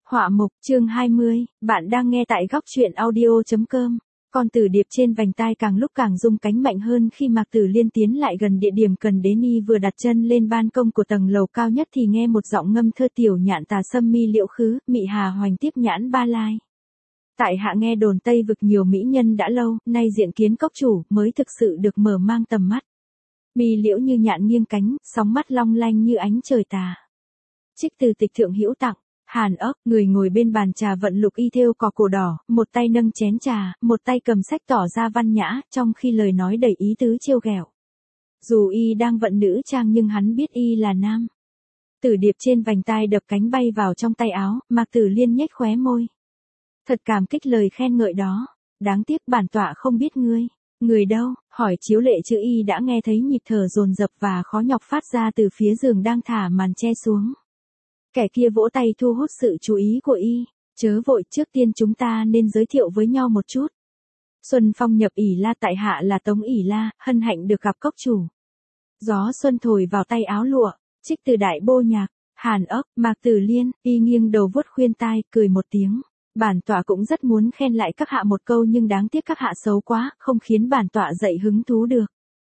Họa mục chương 20, bạn đang nghe tại góc truyện audio.com. Con tử điệp trên vành tai càng lúc càng rung cánh mạnh hơn khi Mạc Tử Liên tiến lại gần địa điểm cần đến. Y vừa đặt chân lên ban công của tầng lầu cao nhất thì nghe một giọng ngâm thơ tiểu nhạn tà sâm mi liễu khứ, mị hà hoành tiếp nhãn ba lai. Tại hạ nghe đồn Tây vực nhiều mỹ nhân đã lâu, nay diện kiến cốc chủ mới thực sự được mở mang tầm mắt. Mi liễu như nhạn nghiêng cánh, sóng mắt long lanh như ánh trời tà. Trích từ tịch thượng hữu tặng. Hàn ốc, người ngồi bên bàn trà vận lục y thêu cỏ cổ đỏ, một tay nâng chén trà, một tay cầm sách tỏ ra văn nhã, trong khi lời nói đầy ý tứ trêu ghẹo. Dù y đang vận nữ trang nhưng hắn biết y là nam. Tử điệp trên vành tai đập cánh bay vào trong tay áo, Mạc Tử Liên nhếch khóe môi. Thật cảm kích lời khen ngợi đó, đáng tiếc bản tọa không biết ngươi. Người đâu, hỏi chiếu lệ chữ y đã nghe thấy nhịp thở dồn dập và khó nhọc phát ra từ phía giường đang thả màn che xuống. Kẻ kia vỗ tay thu hút sự chú ý của y, chớ vội, trước tiên chúng ta nên giới thiệu với nhau một chút. Xuân phong nhập ỷ la, tại hạ là Tống ỷ la, hân hạnh được gặp cốc chủ. Gió xuân thổi vào tay áo lụa, trích từ đại bô nhạc, Hàn ốc, Mạc Tử Liên, y nghiêng đầu vuốt khuyên tai, cười một tiếng. Bản tọa cũng rất muốn khen lại các hạ một câu nhưng đáng tiếc các hạ xấu quá, không khiến bản tọa dậy hứng thú được.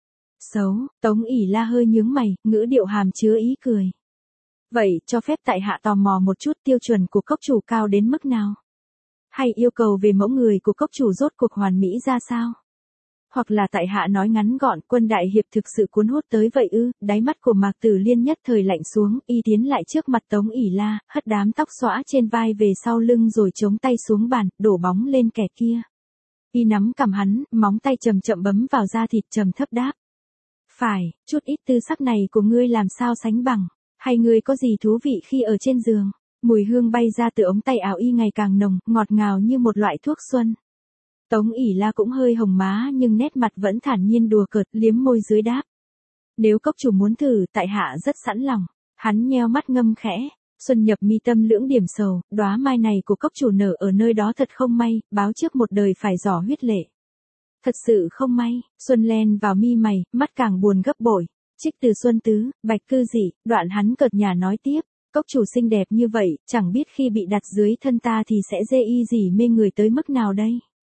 Xấu, Tống ỷ la hơi nhướng mày, ngữ điệu hàm chứa ý cười. Vậy, cho phép tại hạ tò mò một chút, tiêu chuẩn của cốc chủ cao đến mức nào? Hay yêu cầu về mẫu người của cốc chủ rốt cuộc hoàn mỹ ra sao? Hoặc là tại hạ nói ngắn gọn, quân đại hiệp thực sự cuốn hút tới vậy ư? Đáy mắt của Mạc Tử Liên nhất thời lạnh xuống, y tiến lại trước mặt Tống ỷ la, hất đám tóc xõa trên vai về sau lưng rồi chống tay xuống bàn, đổ bóng lên kẻ kia. Y nắm cằm hắn, móng tay chậm chậm bấm vào da thịt, trầm thấp đáp. Phải, chút ít tư sắc này của ngươi làm sao sánh bằng? Hay ngươi có gì thú vị khi ở trên giường? Mùi hương bay ra từ ống tay áo y ngày càng nồng, ngọt ngào như một loại thuốc xuân. Tống ỷ la cũng hơi hồng má nhưng nét mặt vẫn thản nhiên đùa cợt, liếm môi dưới đáp. Nếu cốc chủ muốn thử, tại hạ rất sẵn lòng. Hắn nheo mắt ngâm khẽ. Xuân nhập mi tâm lưỡng điểm sầu, đóa mai này của cốc chủ nở ở nơi đó thật không may, báo trước một đời phải giỏ huyết lệ. Thật sự không may, Xuân len vào mi mày, mắt càng buồn gấp bội. Trích từ Xuân Tứ, Bạch Cư Dị, đoạn hắn cợt nhả nói tiếp, cốc chủ xinh đẹp như vậy, chẳng biết khi bị đặt dưới thân ta thì sẽ dê y gì mê người tới mức nào đây.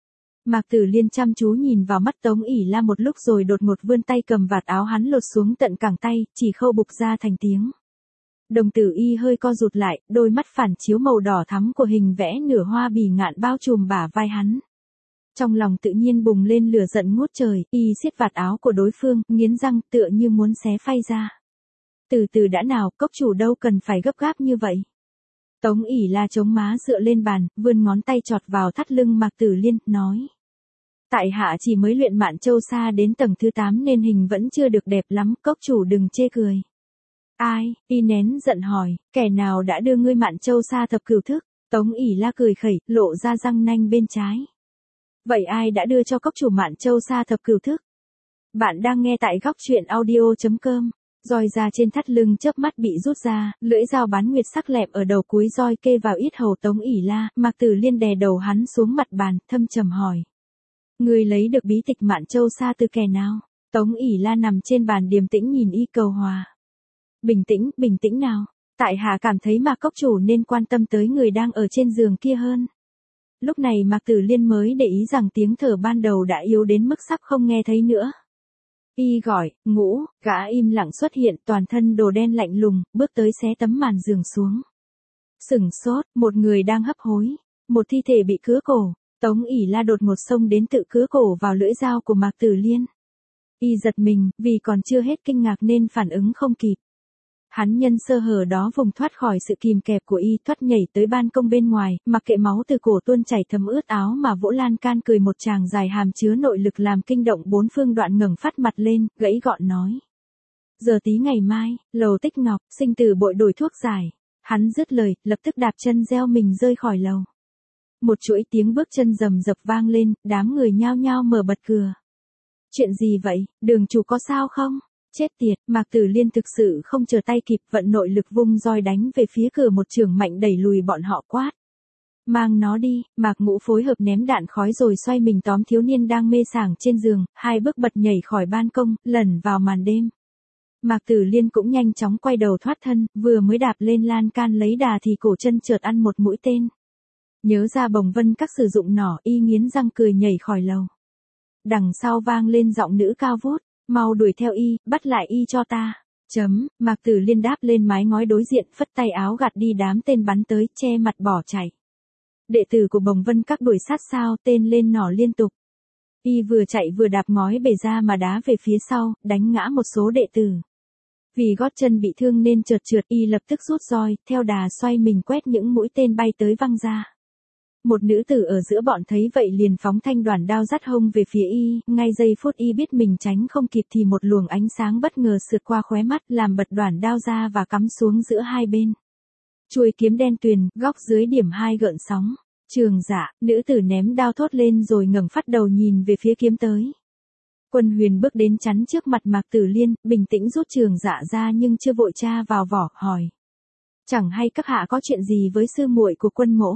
Mạc Tử Liên chăm chú nhìn vào mắt Tống ỷ la một lúc rồi đột ngột vươn tay cầm vạt áo hắn lột xuống tận cẳng tay, chỉ khâu bục ra thành tiếng. Đồng tử y hơi co rụt lại, đôi mắt phản chiếu màu đỏ thắm của hình vẽ nửa hoa bỉ ngạn bao trùm bả vai hắn. Trong lòng tự nhiên bùng lên lửa giận ngút trời, y siết vạt áo của đối phương, nghiến răng tựa như muốn xé phay ra. Từ từ đã nào, cốc chủ đâu cần phải gấp gáp như vậy. Tống ỷ la chống má dựa lên bàn, vươn ngón tay chọt vào thắt lưng Mạc Tử Liên, nói. Tại hạ chỉ mới luyện Mạn Châu Sa đến tầng thứ 8 nên hình vẫn chưa được đẹp lắm, cốc chủ đừng chê cười. Ai, y nén giận hỏi, kẻ nào đã đưa ngươi Mạn Châu Sa thập cửu thức? Tống ỷ la cười khẩy, lộ ra răng nanh bên trái. Vậy ai đã đưa cho cốc chủ Mạn Châu Sa thập cửu thức? Bạn đang nghe tại góc truyện audio.com. Roi ra trên thắt lưng chớp mắt bị rút ra, lưỡi dao bán nguyệt sắc lẹm ở đầu cuối roi kê vào yết hầu Tống ỷ la, Mạc Tử Liên đè đầu hắn xuống mặt bàn, thâm trầm hỏi. Ngươi lấy được bí tịch Mạn Châu Sa từ kẻ nào? Tống ỷ la nằm trên bàn điềm tĩnh nhìn y cầu hòa. Bình tĩnh nào? Tại hạ cảm thấy Mạc cốc chủ nên quan tâm tới người đang ở trên giường kia hơn. Lúc này Mạc Tử Liên mới để ý rằng tiếng thở ban đầu đã yếu đến mức sắp không nghe thấy nữa. Y gọi, Ngũ, gã im lặng xuất hiện, toàn thân đồ đen lạnh lùng, bước tới xé tấm màn giường xuống. Sửng sốt, một người đang hấp hối, một thi thể bị cứa cổ, Tống ỷ la đột ngột xông đến tự cứa cổ vào lưỡi dao của Mạc Tử Liên. Y giật mình, vì còn chưa hết kinh ngạc nên phản ứng không kịp. Hắn nhân sơ hở đó vùng thoát khỏi sự kìm kẹp của y, thoát nhảy tới ban công bên ngoài, mặc kệ máu từ cổ tuôn chảy thấm ướt áo mà vỗ lan can cười một tràng dài hàm chứa nội lực làm kinh động bốn phương, đoạn ngẩng phát mặt lên, gãy gọn nói. Giờ tí ngày mai, lầu Tích Ngọc, sinh tử bội đổi thuốc giải. Hắn dứt lời, lập tức đạp chân gieo mình rơi khỏi lầu. Một chuỗi tiếng bước chân rầm rập vang lên, đám người nhao nhao mở bật cửa. Chuyện gì vậy, đường chủ có sao không? Chết tiệt, Mạc Tử Liên thực sự không chờ tay kịp, vận nội lực vung roi đánh về phía cửa, một chưởng mạnh đẩy lùi bọn họ quát. Mang nó đi, Mạc Ngũ phối hợp ném đạn khói rồi xoay mình tóm thiếu niên đang mê sảng trên giường, hai bước bật nhảy khỏi ban công, lẩn vào màn đêm. Mạc Tử Liên cũng nhanh chóng quay đầu thoát thân, vừa mới đạp lên lan can lấy đà thì cổ chân chợt ăn một mũi tên. Nhớ ra Bồng Vân Các sử dụng nỏ, y nghiến răng cười nhảy khỏi lầu. Đằng sau vang lên giọng nữ cao vút, mau đuổi theo y, bắt lại y cho ta. Mạc Tử Liên đáp lên mái ngói đối diện, phất tay áo gạt đi đám tên bắn tới, che mặt bỏ chạy. Đệ tử của Bồng Vân Các đuổi sát sao, tên lên nỏ liên tục. Y vừa chạy vừa đạp ngói bể ra mà đá về phía sau, đánh ngã một số đệ tử. Vì gót chân bị thương nên trượt, y lập tức rút roi, theo đà xoay mình quét những mũi tên bay tới văng ra. Một nữ tử ở giữa bọn thấy vậy liền phóng thanh đoàn đao dắt hông về phía y, ngay giây phút y biết mình tránh không kịp thì một luồng ánh sáng bất ngờ sượt qua khóe mắt làm bật đoàn đao ra và cắm xuống giữa hai bên. Chuôi kiếm đen tuyền, góc dưới điểm 2 gợn sóng. Trường Dạ, nữ tử ném đao thốt lên rồi ngẩng phát đầu nhìn về phía kiếm tới. Quân Huyền bước đến chắn trước mặt Mạc Tử Liên, bình tĩnh rút Trường Dạ ra nhưng chưa vội tra vào vỏ, hỏi: "Chẳng hay các hạ có chuyện gì với sư muội của Quân mỗ?"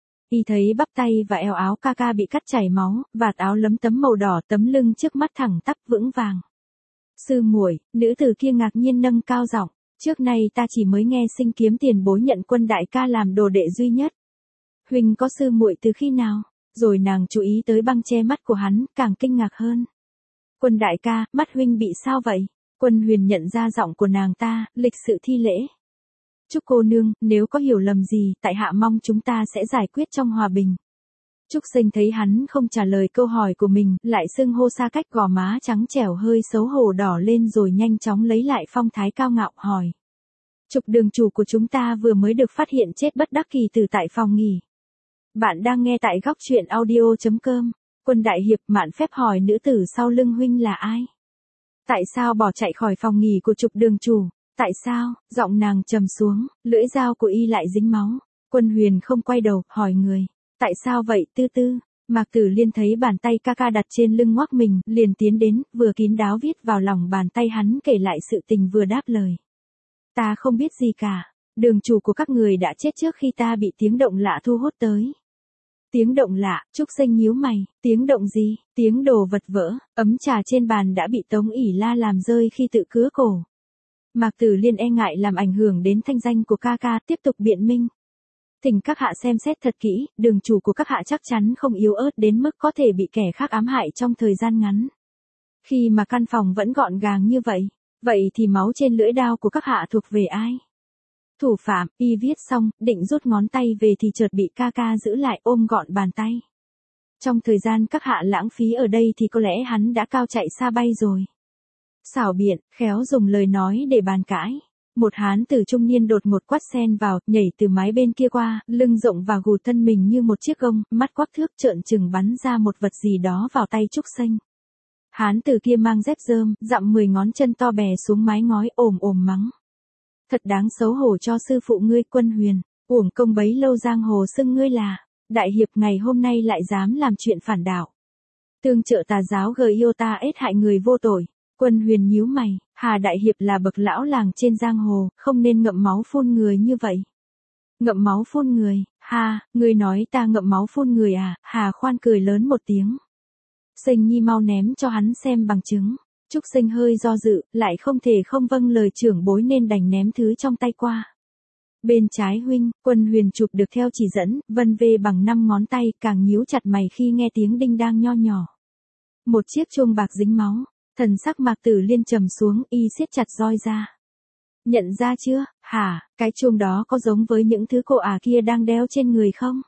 Y thấy bắp tay và eo áo ca ca bị cắt chảy máu, vạt áo lấm tấm màu đỏ, tấm lưng trước mắt thẳng tắp vững vàng. "Sư muội," nữ tử kia ngạc nhiên nâng cao giọng, "trước nay ta chỉ mới nghe Sinh Kiếm tiền bối nhận Quân đại ca làm đồ đệ duy nhất. Huynh có sư muội từ khi nào?" Rồi nàng chú ý tới băng che mắt của hắn, càng kinh ngạc hơn. "Quân đại ca, mắt huynh bị sao vậy?" Quân Huyền nhận ra giọng của nàng ta, lịch sự thi lễ. "Trúc cô nương, nếu có hiểu lầm gì, tại hạ mong chúng ta sẽ giải quyết trong hòa bình." Trúc Sinh thấy hắn không trả lời câu hỏi của mình, lại xưng hô xa cách, gò má trắng trẻo hơi xấu hổ đỏ lên rồi nhanh chóng lấy lại phong thái cao ngạo, hỏi: "Trục đường chủ của chúng ta vừa mới được phát hiện chết bất đắc kỳ tử tại phòng nghỉ." Bạn đang nghe tại góc truyện audio.com. Quân đại hiệp mạn phép hỏi nữ tử sau lưng huynh là ai? Tại sao bỏ chạy khỏi phòng nghỉ của Trục đường chủ? Tại sao? Giọng nàng trầm xuống, lưỡi dao của y lại dính máu. Quân Huyền không quay đầu, hỏi người: "Tại sao vậy Tư Tư?" Mạc Tử Liên thấy bàn tay ca ca đặt trên lưng ngoác mình, liền tiến đến, vừa kín đáo viết vào lòng bàn tay hắn kể lại sự tình vừa đáp lời: "Ta không biết gì cả. Đường chủ của các người đã chết trước khi ta bị tiếng động lạ thu hút tới." Tiếng động lạ, Trúc Sinh nhíu mày, tiếng động gì? Tiếng đồ vật vỡ, ấm trà trên bàn đã bị Tống ỉ La làm rơi khi tự cứa cổ. Mạc Tử Liên e ngại làm ảnh hưởng đến thanh danh của ca ca, tiếp tục biện minh: "Thỉnh các hạ xem xét thật kỹ, đường chủ của các hạ chắc chắn không yếu ớt đến mức có thể bị kẻ khác ám hại trong thời gian ngắn. Khi mà căn phòng vẫn gọn gàng như vậy, vậy thì máu trên lưỡi đao của các hạ thuộc về ai?" Thủ phạm, y viết xong, định rút ngón tay về thì chợt bị ca ca giữ lại, ôm gọn bàn tay. "Trong thời gian các hạ lãng phí ở đây thì có lẽ hắn đã cao chạy xa bay rồi." Xảo biện, khéo dùng lời nói để bàn cãi. Một hán tử trung niên đột ngột quát xen vào, nhảy từ mái bên kia qua, lưng rộng và gù thân mình như một chiếc gông, mắt quắc thước trợn trừng bắn ra một vật gì đó vào tay Trúc Sinh. Hán tử kia mang dép rơm, dặm 10 ngón chân to bè xuống mái ngói, ồm ồm mắng: "Thật đáng xấu hổ cho sư phụ ngươi Quân Huyền, uổng công bấy lâu giang hồ xưng ngươi là đại hiệp, ngày hôm nay lại dám làm chuyện phản đạo. Tương trợ tà giáo yêu ta ết hại người vô tội." Quân Huyền nhíu mày, Hà đại hiệp là bậc lão làng trên giang hồ, không nên ngậm máu phun người như vậy. "Ngậm máu phun người? Ha, ngươi nói ta ngậm máu phun người à?" Hà khoan cười lớn một tiếng. "Sinh nhi mau ném cho hắn xem bằng chứng." Trúc Sinh hơi do dự, lại không thể không vâng lời trưởng bối nên đành ném thứ trong tay qua. "Bên trái huynh." Quân Huyền chụp được theo chỉ dẫn, vân vê bằng 5 ngón tay, càng nhíu chặt mày khi nghe tiếng đinh đang nho nhỏ. Một chiếc chuông bạc dính máu. Thần sắc Mạc Tử Liên trầm xuống, y siết chặt roi ra. "Nhận ra chưa? Hả, cái chuông đó có giống với những thứ cô kia đang đeo trên người không?"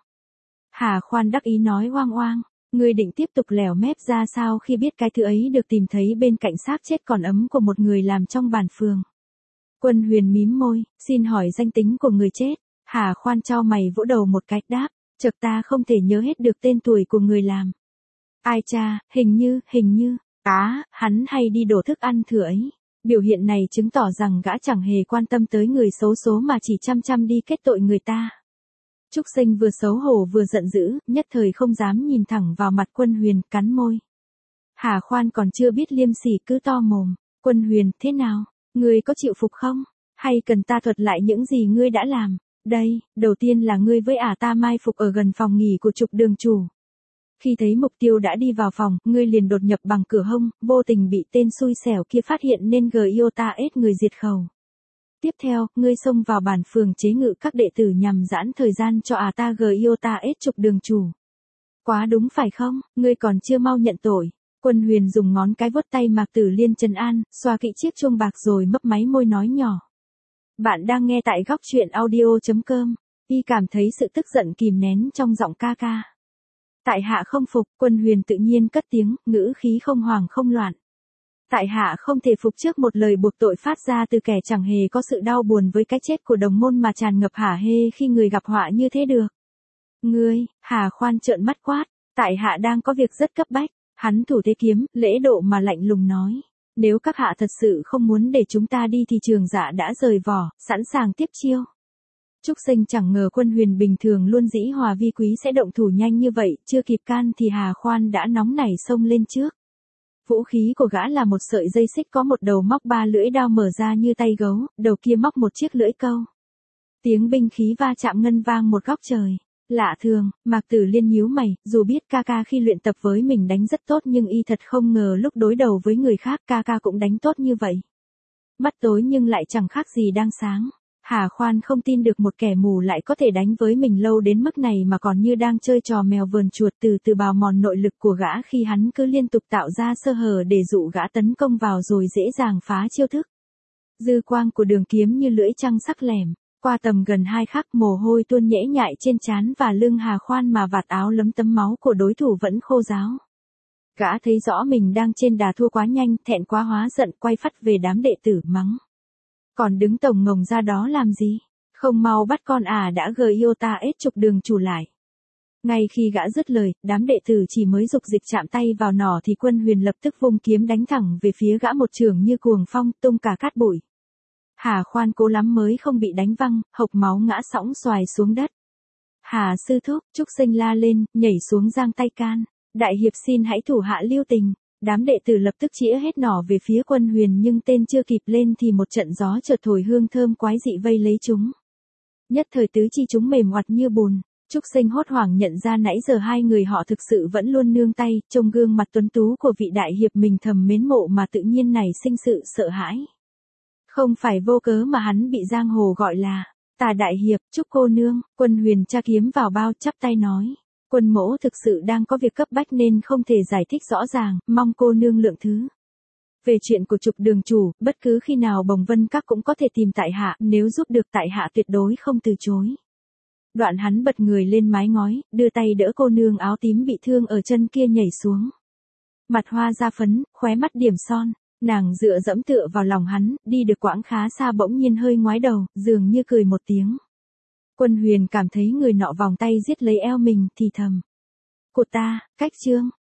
Hà khoan đắc ý nói oang oang: "Ngươi định tiếp tục lèo mép ra sao khi biết cái thứ ấy được tìm thấy bên cạnh xác chết còn ấm của một người làm trong bản phường?" Quân Huyền mím môi: "Xin hỏi danh tính của người chết." Hà khoan chau mày vỗ đầu một cái, đáp: "Chợt ta không thể nhớ hết được tên tuổi của người làm." "Ai cha, hình như, hắn hay đi đổ thức ăn thừa ấy." Biểu hiện này chứng tỏ rằng gã chẳng hề quan tâm tới người xấu số mà chỉ chăm chăm đi kết tội người ta. Trúc Sinh vừa xấu hổ vừa giận dữ, nhất thời không dám nhìn thẳng vào mặt Quân Huyền, cắn môi. Hà khoan còn chưa biết liêm sỉ cứ to mồm: "Quân Huyền, thế nào? Ngươi có chịu phục không? Hay cần ta thuật lại những gì ngươi đã làm? Đây, đầu tiên là ngươi với ta mai phục ở gần phòng nghỉ của Trục đường chủ. Khi thấy mục tiêu đã đi vào phòng, ngươi liền đột nhập bằng cửa hông, vô tình bị tên xui xẻo kia phát hiện nên Giota ết người diệt khẩu. Tiếp theo, ngươi xông vào bản phường chế ngự các đệ tử nhằm giãn thời gian cho ta Giota ết trục đường chủ. Quá đúng phải không, ngươi còn chưa mau nhận tội. Quân Huyền dùng ngón cái vuốt tay Mạc Tử Liên trấn an, xoa kỹ chiếc chuông bạc rồi mấp máy môi nói nhỏ. Bạn đang nghe tại góc truyện audio.com. Y cảm thấy sự tức giận kìm nén trong giọng ca ca. Tại hạ không phục, Quân Huyền tự nhiên cất tiếng, ngữ khí không hoảng không loạn. Tại hạ không thể phục trước một lời buộc tội phát ra từ kẻ chẳng hề có sự đau buồn với cái chết của đồng môn mà tràn ngập hả hê khi người gặp họa như thế được. Ngươi, Hà Khoan trợn mắt quát, tại hạ đang có việc rất cấp bách. Hắn thủ thế kiếm, lễ độ mà lạnh lùng nói. Nếu các hạ thật sự không muốn để chúng ta đi thì Trường Dạ đã rời vỏ, sẵn sàng tiếp chiêu. Trúc Sinh chẳng ngờ Quân Huyền bình thường luôn dĩ hòa vi quý sẽ động thủ nhanh như vậy, chưa kịp can thì Hà Khoan đã nóng nảy xông lên trước. Vũ khí của gã là một sợi dây xích có một đầu móc 3 lưỡi đao mở ra như tay gấu, đầu kia móc một chiếc lưỡi câu. Tiếng binh khí va chạm ngân vang một góc trời. Lạ thường, Mạc Tử Liên nhíu mày, dù biết ca ca khi luyện tập với mình đánh rất tốt nhưng y thật không ngờ lúc đối đầu với người khác ca ca cũng đánh tốt như vậy. Mắt tối nhưng lại chẳng khác gì đang sáng. Hà Khoan không tin được một kẻ mù lại có thể đánh với mình lâu đến mức này mà còn như đang chơi trò mèo vờn chuột, từ từ bào mòn nội lực của gã khi hắn cứ liên tục tạo ra sơ hở để dụ gã tấn công vào rồi dễ dàng phá chiêu thức. Dư quang của đường kiếm như lưỡi trăng sắc lẻm. Qua tầm gần 2 khắc mồ hôi tuôn nhễ nhại trên trán và lưng Hà Khoan mà vạt áo lấm tấm máu của đối thủ vẫn khô ráo. Gã thấy rõ mình đang trên đà thua quá nhanh, thẹn quá hóa giận quay phắt về đám đệ tử mắng. Còn đứng tổng ngồng ra đó làm gì? Không mau bắt con đã Giota ết trục đường chủ lại. Ngay khi gã dứt lời, đám đệ tử chỉ mới dục dịch chạm tay vào nỏ thì Quân Huyền lập tức vung kiếm đánh thẳng về phía gã một chưởng như cuồng phong tung cả cát bụi. Hà Khoan cố lắm mới không bị đánh văng, hộc máu ngã sõng xoài xuống đất. Hà sư thúc, Trúc Sinh la lên, nhảy xuống giang tay can. Đại hiệp xin hãy thủ hạ lưu tình. Đám đệ tử lập tức chĩa hết nỏ về phía Quân Huyền nhưng tên chưa kịp lên thì một trận gió chợt thổi hương thơm quái dị vây lấy chúng. Nhất thời tứ chi chúng mềm oặt như bùn. Trúc Sinh hốt hoảng nhận ra nãy giờ hai người họ thực sự vẫn luôn nương tay, trông gương mặt tuấn tú của vị đại hiệp mình thầm mến mộ mà tự nhiên nảy sinh sự sợ hãi. Không phải vô cớ mà hắn bị giang hồ gọi là Tà đại hiệp. Trúc cô nương. Quân Huyền tra kiếm vào bao chắp tay nói. Quân mỗ thực sự đang có việc cấp bách nên không thể giải thích rõ ràng, mong cô nương lượng thứ. Về chuyện của trục đường chủ, bất cứ khi nào Bồng Vân Các cũng có thể tìm tại hạ, nếu giúp được tại hạ tuyệt đối không từ chối. Đoạn hắn bật người lên mái ngói, đưa tay đỡ cô nương áo tím bị thương ở chân kia nhảy xuống. Mặt hoa da phấn, khóe mắt điểm son. Nàng dựa dẫm tựa vào lòng hắn, đi được quãng khá xa bỗng nhiên hơi ngoái đầu, dường như cười một tiếng. Quân Huyền cảm thấy người nọ vòng tay giết lấy eo mình thì thầm. Của ta, cách chương.